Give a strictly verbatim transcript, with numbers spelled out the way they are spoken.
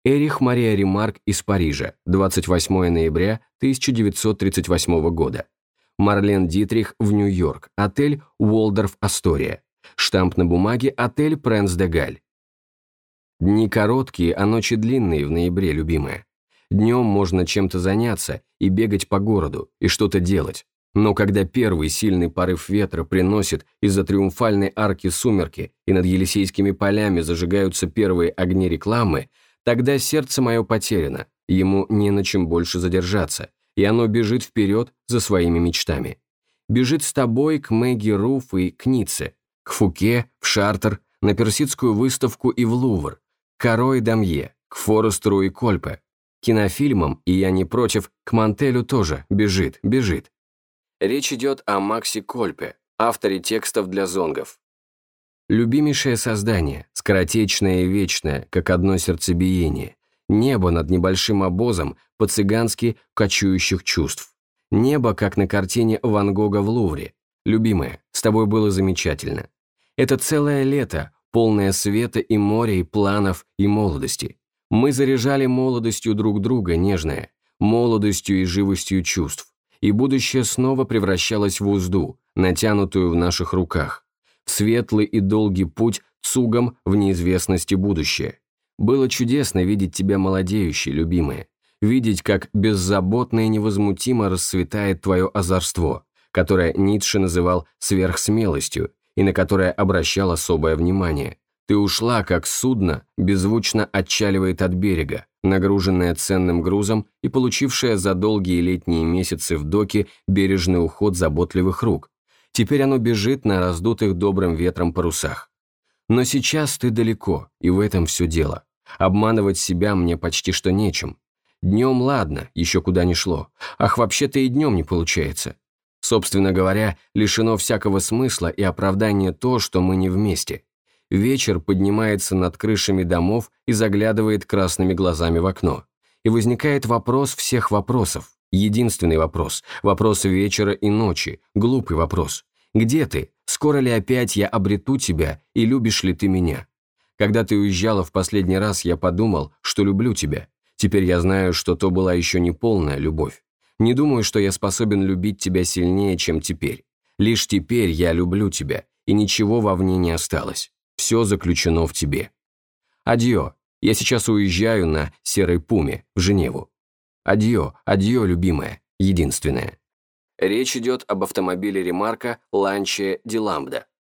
Эрих Мария Ремарк из Парижа, двадцать восьмое ноября тысяча девятьсот тридцать восьмого года. Марлен Дитрих в Нью-Йорк, отель Уолдорф Астория. Штамп на бумаге отель Пренс де Галь. Дни короткие, а ночи длинные в ноябре, любимая. Днем можно чем-то заняться и бегать по городу, и что-то делать. Но когда первый сильный порыв ветра приносит из-за триумфальной арки сумерки и над Елисейскими полями зажигаются первые огни рекламы, тогда сердце мое потеряно, ему не на чем больше задержаться, и оно бежит вперед за своими мечтами. Бежит с тобой к Мэгги Руф и к Ницце, к Фуке, в Шартер, на Персидскую выставку и в Лувр, к Каро и Дамье, к Форестеру и Кольпе, к кинофильмам, и я не против, к Мантелю тоже бежит, бежит. Речь идет о Максе Кольпе, авторе текстов для зонгов. Любимейшее создание, скоротечное и вечное, как одно сердцебиение. Небо над небольшим обозом по-цыгански кочующих чувств. Небо, как на картине Ван Гога в Лувре. Любимая, с тобой было замечательно. Это целое лето, полное света и моря, и планов, и молодости. Мы заряжали молодостью друг друга, нежное, молодостью и живостью чувств. И будущее снова превращалось в узду, натянутую в наших руках. В светлый и долгий путь цугом в неизвестности будущее. Было чудесно видеть тебя молодеющей, любимая. Видеть, как беззаботно и невозмутимо расцветает твое озорство, которое Ницше называл сверхсмелостью и на которое обращал особое внимание. Ты ушла, как судно беззвучно отчаливает от берега, нагруженное ценным грузом и получившее за долгие летние месяцы в доке бережный уход заботливых рук. Теперь оно бежит на раздутых добрым ветром парусах. Но сейчас ты далеко, и в этом все дело. Обманывать себя мне почти что нечем. Днем ладно, еще куда ни шло. Ах, вообще-то и днем не получается. Собственно говоря, лишено всякого смысла и оправдания то, что мы не вместе. Вечер поднимается над крышами домов и заглядывает красными глазами в окно. И возникает вопрос всех вопросов. Единственный вопрос. Вопрос вечера и ночи. Глупый вопрос. Где ты? Скоро ли опять я обрету тебя, и любишь ли ты меня? Когда ты уезжала в последний раз, я подумал, что люблю тебя. Теперь я знаю, что то была еще не полная любовь. Не думаю, что я способен любить тебя сильнее, чем теперь. Лишь теперь я люблю тебя, и ничего вовне не осталось. Все заключено в тебе. Адьё. Я сейчас уезжаю на серой пуме в Женеву. Адьё, адьё, любимая, единственная. Речь идет об автомобиле Ремарка Ланче ди Ламбда.